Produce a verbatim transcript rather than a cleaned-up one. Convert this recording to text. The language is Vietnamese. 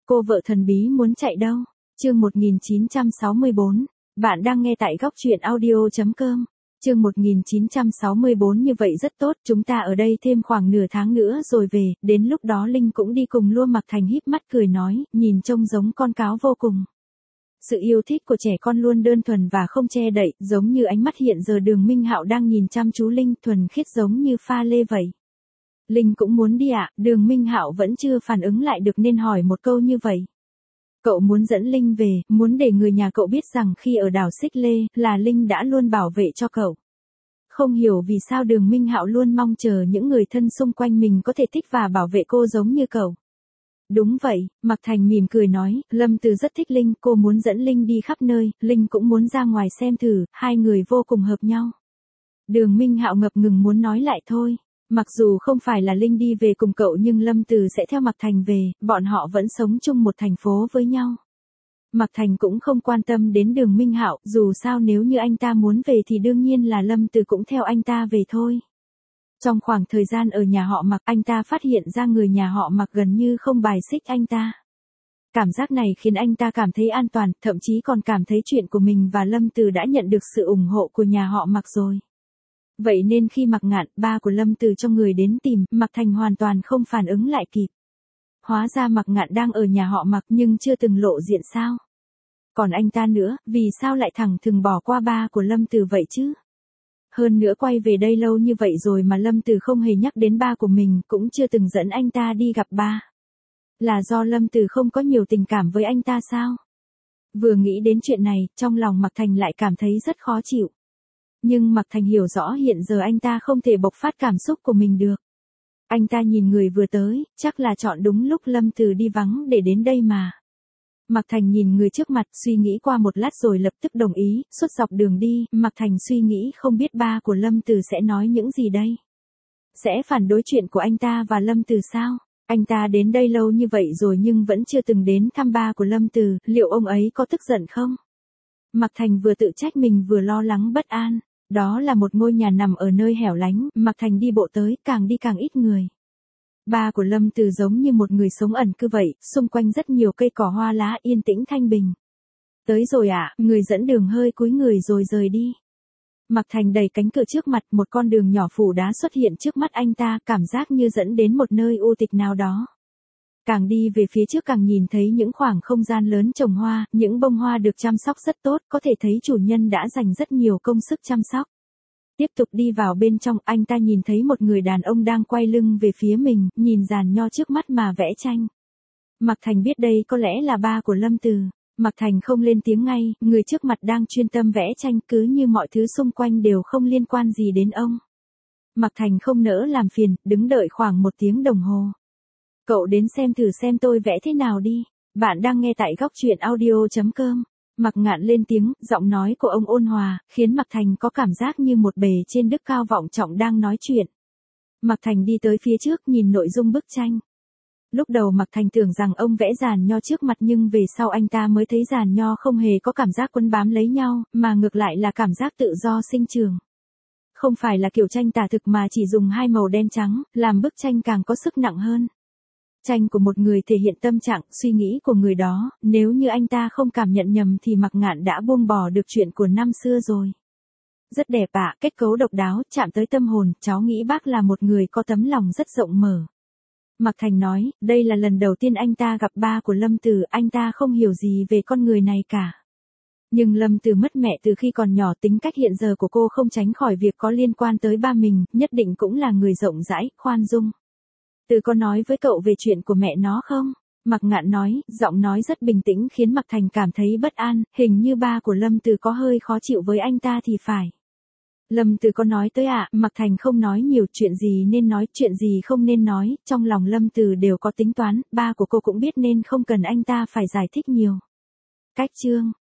Cô vợ thần bí muốn chạy đâu? Chương một nghìn chín trăm sáu mươi bốn. Bạn đang nghe tại góc truyện audio chấm com. Chương một nghìn chín trăm sáu mươi bốn. Như vậy rất tốt, chúng ta ở đây thêm khoảng nửa tháng nữa rồi về, đến lúc đó Linh cũng đi cùng luôn. Mạc Thành híp mắt cười nói, nhìn trông giống con cáo vô cùng. Sự yêu thích của trẻ con luôn đơn thuần và không che đậy, giống như ánh mắt hiện giờ Đường Minh Hạo đang nhìn chăm chú Linh, thuần khiết giống như pha lê vậy. Linh cũng muốn đi ạ, à? Đường Minh Hạo vẫn chưa phản ứng lại được nên hỏi một câu như vậy. Cậu muốn dẫn Linh về, muốn để người nhà cậu biết rằng khi ở đảo Xích Lê, là Linh đã luôn bảo vệ cho cậu. Không hiểu vì sao Đường Minh Hạo luôn mong chờ những người thân xung quanh mình có thể thích và bảo vệ cô giống như cậu. Đúng vậy, Mạc Thành mỉm cười nói, Lâm Từ rất thích Linh, cô muốn dẫn Linh đi khắp nơi, Linh cũng muốn ra ngoài xem thử, hai người vô cùng hợp nhau. Đường Minh Hạo ngập ngừng muốn nói lại thôi. Mặc dù không phải là Linh đi về cùng cậu nhưng Lâm Từ sẽ theo Mạc Thành về, bọn họ vẫn sống chung một thành phố với nhau. Mạc Thành cũng không quan tâm đến Đường Minh Hạo, dù sao nếu như anh ta muốn về thì đương nhiên là Lâm Từ cũng theo anh ta về thôi. Trong khoảng thời gian ở nhà họ Mạc, anh ta phát hiện ra người nhà họ Mạc gần như không bài xích anh ta. Cảm giác này khiến anh ta cảm thấy an toàn, thậm chí còn cảm thấy chuyện của mình và Lâm Từ đã nhận được sự ủng hộ của nhà họ Mạc rồi. Vậy nên khi Mạc Ngạn, ba của Lâm Từ cho người đến tìm, Mạc Thành hoàn toàn không phản ứng lại kịp. Hóa ra Mạc Ngạn đang ở nhà họ Mạc nhưng chưa từng lộ diện sao? Còn anh ta nữa, vì sao lại thẳng thừng bỏ qua ba của Lâm Từ vậy chứ? Hơn nữa quay về đây lâu như vậy rồi mà Lâm Từ không hề nhắc đến ba của mình, cũng chưa từng dẫn anh ta đi gặp ba. Là do Lâm Từ không có nhiều tình cảm với anh ta sao? Vừa nghĩ đến chuyện này, trong lòng Mạc Thành lại cảm thấy rất khó chịu. Nhưng Mạc Thành hiểu rõ hiện giờ anh ta không thể bộc phát cảm xúc của mình được. Anh ta nhìn người vừa tới, chắc là chọn đúng lúc Lâm Từ đi vắng để đến đây mà. Mạc Thành nhìn người trước mặt, suy nghĩ qua một lát rồi lập tức đồng ý, suốt dọc đường đi, Mạc Thành suy nghĩ không biết ba của Lâm Từ sẽ nói những gì đây. Sẽ phản đối chuyện của anh ta và Lâm Từ sao? Anh ta đến đây lâu như vậy rồi nhưng vẫn chưa từng đến thăm ba của Lâm Từ, liệu ông ấy có tức giận không? Mạc Thành vừa tự trách mình vừa lo lắng bất an. Đó là một ngôi nhà nằm ở nơi hẻo lánh, Mạc Thành đi bộ tới, càng đi càng ít người. Ba của Lâm Từ giống như một người sống ẩn cư vậy, xung quanh rất nhiều cây cỏ hoa lá yên tĩnh thanh bình. Tới rồi ạ, à, người dẫn đường hơi cúi người rồi rời đi. Mạc Thành đẩy cánh cửa trước mặt, một con đường nhỏ phủ đá xuất hiện trước mắt anh ta, cảm giác như dẫn đến một nơi u tịch nào đó. Càng đi về phía trước càng nhìn thấy những khoảng không gian lớn trồng hoa, những bông hoa được chăm sóc rất tốt, có thể thấy chủ nhân đã dành rất nhiều công sức chăm sóc. Tiếp tục đi vào bên trong, anh ta nhìn thấy một người đàn ông đang quay lưng về phía mình, nhìn giàn nho trước mắt mà vẽ tranh. Mạc Thành biết đây có lẽ là ba của Lâm Từ. Mạc Thành không lên tiếng ngay, người trước mặt đang chuyên tâm vẽ tranh cứ như mọi thứ xung quanh đều không liên quan gì đến ông. Mạc Thành không nỡ làm phiền, đứng đợi khoảng một tiếng đồng hồ. Cậu đến xem thử xem tôi vẽ thế nào đi. Bạn đang nghe tại góc truyện audio chấm com. Mạc Ngạn lên tiếng, giọng nói của ông ôn hòa, khiến Mạc Thành có cảm giác như một bề trên đức cao vọng trọng đang nói chuyện. Mạc Thành đi tới phía trước nhìn nội dung bức tranh. Lúc đầu Mạc Thành tưởng rằng ông vẽ giàn nho trước mặt nhưng về sau anh ta mới thấy giàn nho không hề có cảm giác quấn bám lấy nhau, mà ngược lại là cảm giác tự do sinh trường. Không phải là kiểu tranh tả thực mà chỉ dùng hai màu đen trắng, làm bức tranh càng có sức nặng hơn. Tranh của một người thể hiện tâm trạng, suy nghĩ của người đó, nếu như anh ta không cảm nhận nhầm thì Mạc Ngạn đã buông bỏ được chuyện của năm xưa rồi. Rất đẹp ạ, à, kết cấu độc đáo, chạm tới tâm hồn, cháu nghĩ bác là một người có tấm lòng rất rộng mở. Mạc Thành nói, đây là lần đầu tiên anh ta gặp ba của Lâm Từ, anh ta không hiểu gì về con người này cả. Nhưng Lâm Từ mất mẹ từ khi còn nhỏ, tính cách hiện giờ của cô không tránh khỏi việc có liên quan tới ba mình, nhất định cũng là người rộng rãi, khoan dung. Từ có nói với cậu về chuyện của mẹ nó không? Mạc Ngạn nói, giọng nói rất bình tĩnh khiến Mạc Thành cảm thấy bất an, hình như ba của Lâm Từ có hơi khó chịu với anh ta thì phải. Lâm Từ có nói tới ạ, à? Mạc Thành không nói nhiều, chuyện gì nên nói, chuyện gì không nên nói, trong lòng Lâm Từ đều có tính toán, ba của cô cũng biết nên không cần anh ta phải giải thích nhiều. Cách chương,